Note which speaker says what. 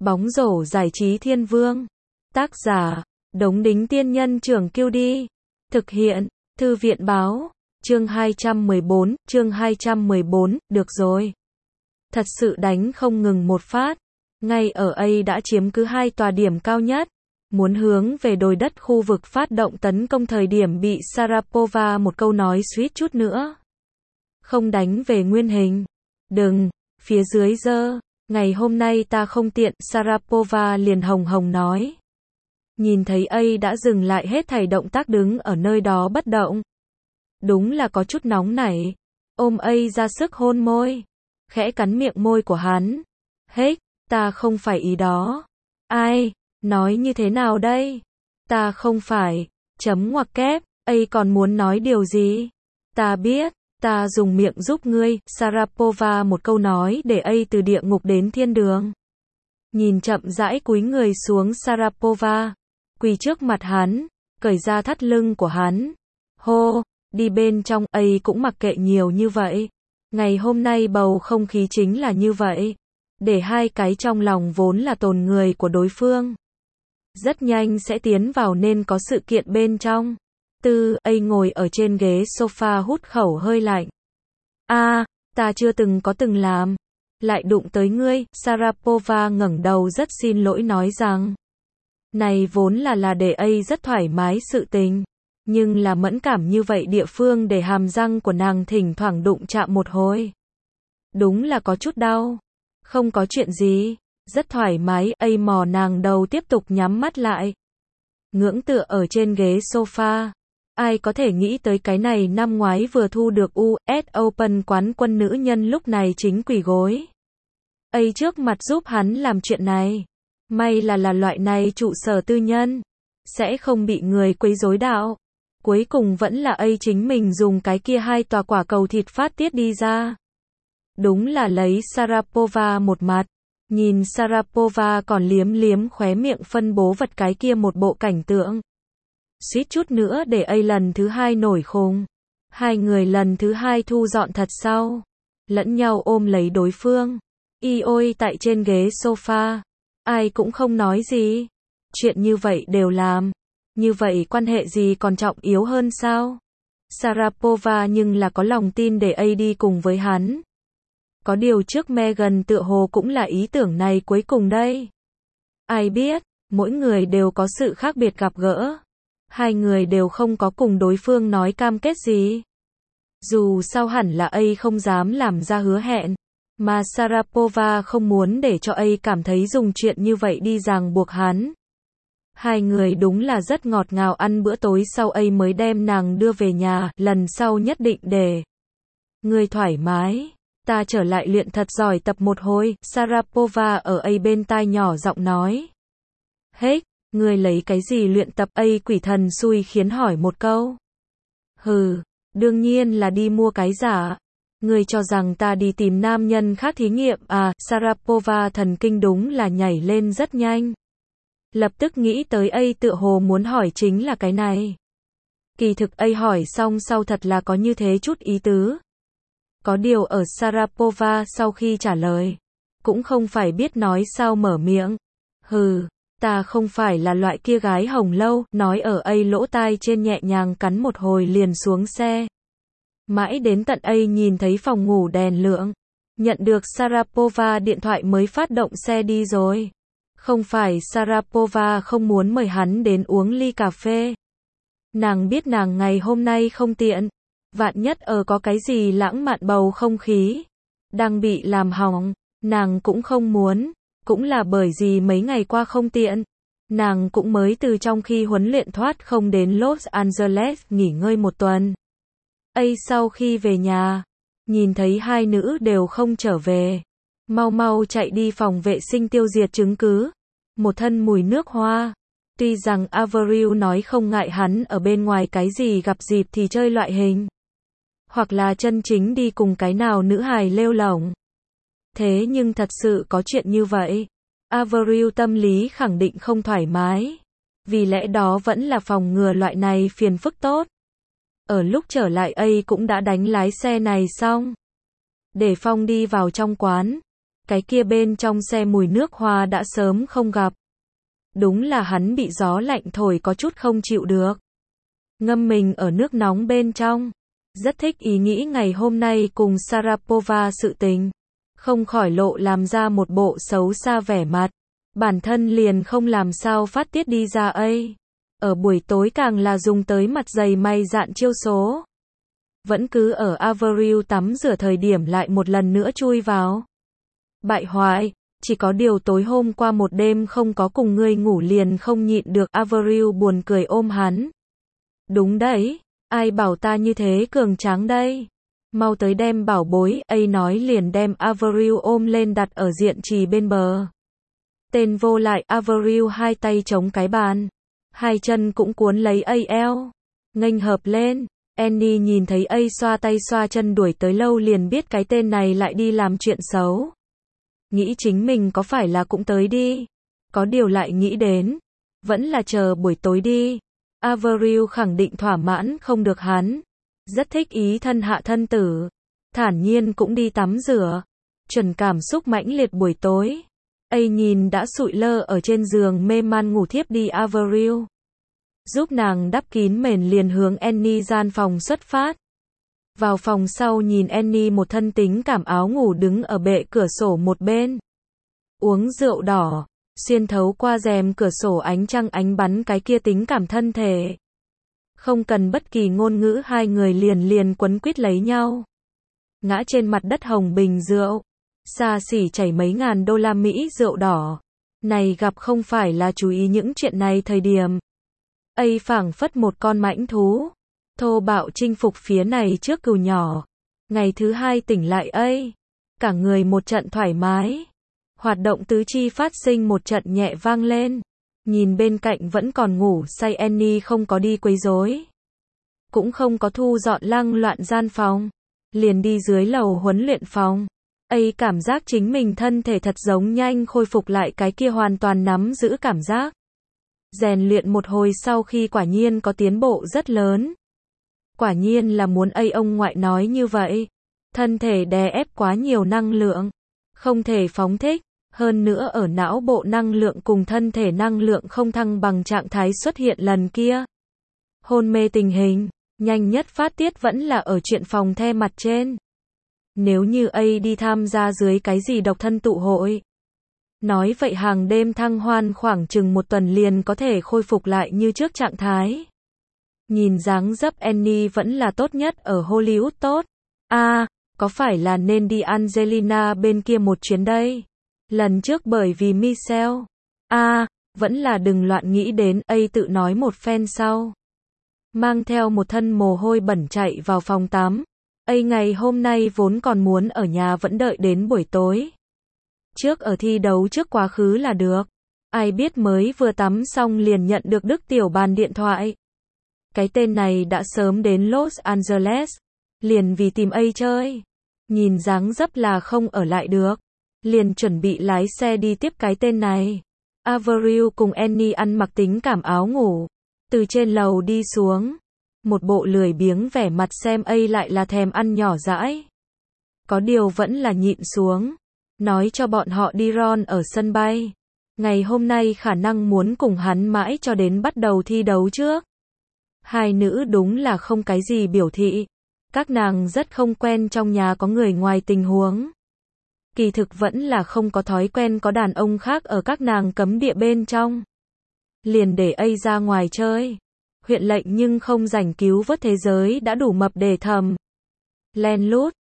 Speaker 1: Bóng rổ giải trí thiên vương. Tác giả, Đống Đính Tiên Nhân Trưởng Kiêu Đi. Thực hiện, Thư viện báo. Chương 214, được rồi. Thật sự đánh không ngừng một phát. Ngay ở A đã chiếm cứ 2 tòa điểm cao nhất. Muốn hướng về đồi đất khu vực phát động tấn công thời điểm bị Sharapova một câu nói suýt chút nữa. Không đánh về nguyên hình. Đừng, phía dưới dơ. Ngày hôm nay ta không tiện, Sharapova liền hồng hồng nói. Nhìn thấy A đã dừng lại hết thảy động tác đứng ở nơi đó bất động. Đúng là có chút nóng nảy. Ôm A ra sức hôn môi. Khẽ cắn miệng môi của hắn. Hết, ta không phải ý đó. Ai, nói như thế nào đây? Ta không phải, chấm ngoặc kép, A còn muốn nói điều gì? Ta biết, ta dùng miệng giúp ngươi, Sharapova một câu nói để A từ địa ngục đến thiên đường. Nhìn chậm rãi cúi người xuống Sharapova, quỳ trước mặt hắn, cởi ra thắt lưng của hắn. Hô, đi bên trong, A cũng mặc kệ nhiều như vậy. Ngày hôm nay bầu không khí chính là như vậy. Để hai cái trong lòng vốn là tồn người của đối phương. Rất nhanh sẽ tiến vào nên có sự kiện bên trong. A ngồi ở trên ghế sofa hút khẩu hơi lạnh. Ta chưa từng làm. Lại đụng tới ngươi, Sharapova ngẩng đầu rất xin lỗi nói rằng. Này vốn là để A rất thoải mái sự tình. Nhưng là mẫn cảm như vậy địa phương để hàm răng của nàng thỉnh thoảng đụng chạm một hồi. Đúng là có chút đau. Không có chuyện gì. Rất thoải mái, A mò nàng đầu tiếp tục nhắm mắt lại. Ngưỡng tựa ở trên ghế sofa. Ai có thể nghĩ tới cái này năm ngoái vừa thu được US Open quán quân nữ nhân lúc này chính quỳ gối. A trước mặt giúp hắn làm chuyện này. May là loại này trụ sở tư nhân. Sẽ không bị người quấy rối đạo. Cuối cùng vẫn là A chính mình dùng cái kia 2 tòa quả cầu thịt phát tiết đi ra. Đúng là lấy Sharapova một mặt. Nhìn Sharapova còn liếm liếm khóe miệng phân bố vật cái kia một bộ cảnh tượng. Suýt chút nữa để A lần thứ 2 nổi khùng. Hai người lần thứ 2 thu dọn thật sau. Lẫn nhau ôm lấy đối phương. Ôi tại trên ghế sofa. Ai cũng không nói gì. Chuyện như vậy đều làm. Như vậy quan hệ gì còn trọng yếu hơn sao? Sharapova nhưng là có lòng tin để A đi cùng với hắn. Có điều trước Megan tựa hồ cũng là ý tưởng này cuối cùng đây. Ai biết, mỗi người đều có sự khác biệt gặp gỡ. Hai người đều không có cùng đối phương nói cam kết gì. Dù sao hẳn là A không dám làm ra hứa hẹn. Mà Sharapova không muốn để cho A cảm thấy dùng chuyện như vậy đi ràng buộc hắn. Hai người đúng là rất ngọt ngào ăn bữa tối sau A mới đem nàng đưa về nhà, lần sau nhất định để người thoải mái. Ta trở lại luyện thật giỏi tập một hồi, Sharapova ở A bên tai nhỏ giọng nói. Hết, ngươi lấy cái gì luyện tập? A quỷ thần xui khiến hỏi một câu. Hừ, đương nhiên là đi mua cái giả. Ngươi cho rằng ta đi tìm nam nhân khác thí nghiệm à? Sharapova thần kinh đúng là nhảy lên rất nhanh. Lập tức nghĩ tới A tựa hồ muốn hỏi chính là cái này. Kỳ thực A hỏi xong sau thật là có như thế chút ý tứ. Có điều ở Sharapova sau khi trả lời, cũng không phải biết nói sao mở miệng. Hừ, ta không phải là loại kia gái hồng lâu, nói ở A lỗ tai trên nhẹ nhàng cắn một hồi liền xuống xe. Mãi đến tận A nhìn thấy phòng ngủ đèn lượng, nhận được Sharapova điện thoại mới phát động xe đi rồi. Không phải Sharapova không muốn mời hắn đến uống ly cà phê. Nàng biết nàng ngày hôm nay không tiện. Vạn nhất có cái gì lãng mạn bầu không khí đang bị làm hỏng, nàng cũng không muốn, cũng là bởi vì mấy ngày qua không tiện. Nàng cũng mới từ trong khi huấn luyện thoát không đến Los Angeles nghỉ ngơi một tuần. A sau khi về nhà, nhìn thấy hai nữ đều không trở về, mau mau chạy đi phòng vệ sinh tiêu diệt chứng cứ. Một thân mùi nước hoa. Tuy rằng Avril nói không ngại hắn ở bên ngoài cái gì gặp dịp thì chơi loại hình. Hoặc là chân chính đi cùng cái nào nữ hài lêu lổng. Thế nhưng thật sự có chuyện như vậy. Avril tâm lý khẳng định không thoải mái. Vì lẽ đó vẫn là phòng ngừa loại này phiền phức tốt. Ở lúc trở lại A cũng đã đánh lái xe này xong. Để Phong đi vào trong quán. Cái kia bên trong xe mùi nước hoa đã sớm không gặp. Đúng là hắn bị gió lạnh thổi có chút không chịu được. Ngâm mình ở nước nóng bên trong. Rất thích ý nghĩ ngày hôm nay cùng Sharapova sự tình. Không khỏi lộ làm ra một bộ xấu xa vẻ mặt. Bản thân liền không làm sao phát tiết đi ra ấy. Ở buổi tối càng là dùng tới mặt dày may dạn chiêu số. Vẫn cứ ở Avril tắm rửa thời điểm lại một lần nữa chui vào. Bại hoại, chỉ có điều tối hôm qua một đêm không có cùng ngươi ngủ liền không nhịn được. Avril buồn cười ôm hắn. Đúng đấy, ai bảo ta như thế cường tráng đây. Mau tới đem bảo bối, ấy nói liền đem Avril ôm lên đặt ở diện trì bên bờ. Tên vô lại. Avril hai tay chống cái bàn. Hai chân cũng cuốn lấy ấy eo. Nghênh hợp lên. Annie nhìn thấy ấy xoa tay xoa chân đuổi tới lâu liền biết cái tên này lại đi làm chuyện xấu. Nghĩ chính mình có phải là cũng tới đi. Có điều lại nghĩ đến. Vẫn là chờ buổi tối đi. Avril khẳng định thỏa mãn không được hắn. Rất thích ý thân hạ thân tử. Thản nhiên cũng đi tắm rửa. Chuẩn cảm xúc mãnh liệt buổi tối. Ấy nhìn đã sụi lơ ở trên giường mê man ngủ thiếp đi Avril. Giúp nàng đắp kín mền liền hướng Annie gian phòng xuất phát. Vào phòng sau nhìn Annie một thân tính cảm áo ngủ đứng ở bệ cửa sổ một bên. Uống rượu đỏ, xuyên thấu qua rèm cửa sổ ánh trăng ánh bắn cái kia tính cảm thân thể. Không cần bất kỳ ngôn ngữ hai người liền quấn quýt lấy nhau. Ngã trên mặt đất hồng bình rượu. Xa xỉ chảy mấy ngàn đô la Mỹ rượu đỏ. Này gặp không phải là chú ý những chuyện này thời điểm. Ấy phảng phất một con mãnh thú. Thô bạo chinh phục phía này trước cừu nhỏ. Ngày thứ hai tỉnh lại ấy. Cả người một trận thoải mái. Hoạt động tứ chi phát sinh một trận nhẹ vang lên. Nhìn bên cạnh vẫn còn ngủ say Annie không có đi quấy rối. Cũng không có thu dọn lăng loạn gian phòng. Liền đi dưới lầu huấn luyện phòng. Ấy cảm giác chính mình thân thể thật giống nhanh khôi phục lại cái kia hoàn toàn nắm giữ cảm giác. Rèn luyện một hồi sau khi quả nhiên có tiến bộ rất lớn. Quả nhiên là muốn ông ngoại nói như vậy. Thân thể đè ép quá nhiều năng lượng. Không thể phóng thích. Hơn nữa ở não bộ năng lượng cùng thân thể năng lượng không thăng bằng trạng thái xuất hiện lần kia. Hôn mê tình hình. Nhanh nhất phát tiết vẫn là ở chuyện phòng the mặt trên. Nếu như đi tham gia dưới cái gì độc thân tụ hội. Nói vậy hàng đêm thăng hoan khoảng chừng một tuần liền có thể khôi phục lại như trước trạng thái. Nhìn dáng dấp Annie vẫn là tốt nhất ở Hollywood tốt. Có phải là nên đi Angelina bên kia một chuyến đây? Lần trước bởi vì Michelle. Vẫn là đừng loạn nghĩ đến, tự nói một phen sau. Mang theo một thân mồ hôi bẩn chạy vào phòng tắm. Ngày hôm nay vốn còn muốn ở nhà vẫn đợi đến buổi tối. Trước ở thi đấu trước quá khứ là được. Ai biết mới vừa tắm xong liền nhận được Đức Tiểu Bàn điện thoại. Cái tên này đã sớm đến Los Angeles. Liền vì tìm chơi. Nhìn dáng dấp là không ở lại được. Liền chuẩn bị lái xe đi tiếp cái tên này. Avril cùng Annie ăn mặc tính cảm áo ngủ. Từ trên lầu đi xuống. Một bộ lười biếng vẻ mặt xem lại là thèm ăn nhỏ dãi. Có điều vẫn là nhịn xuống. Nói cho bọn họ đi Ron ở sân bay. Ngày hôm nay khả năng muốn cùng hắn mãi cho đến bắt đầu thi đấu trước. Hai nữ đúng là không cái gì biểu thị. Các nàng rất không quen trong nhà có người ngoài tình huống. Kỳ thực vẫn là không có thói quen có đàn ông khác ở các nàng cấm địa bên trong. Liền để ra ngoài chơi. Huyện lệnh nhưng không rảnh cứu vớt thế giới đã đủ mập để thầm. Len lút.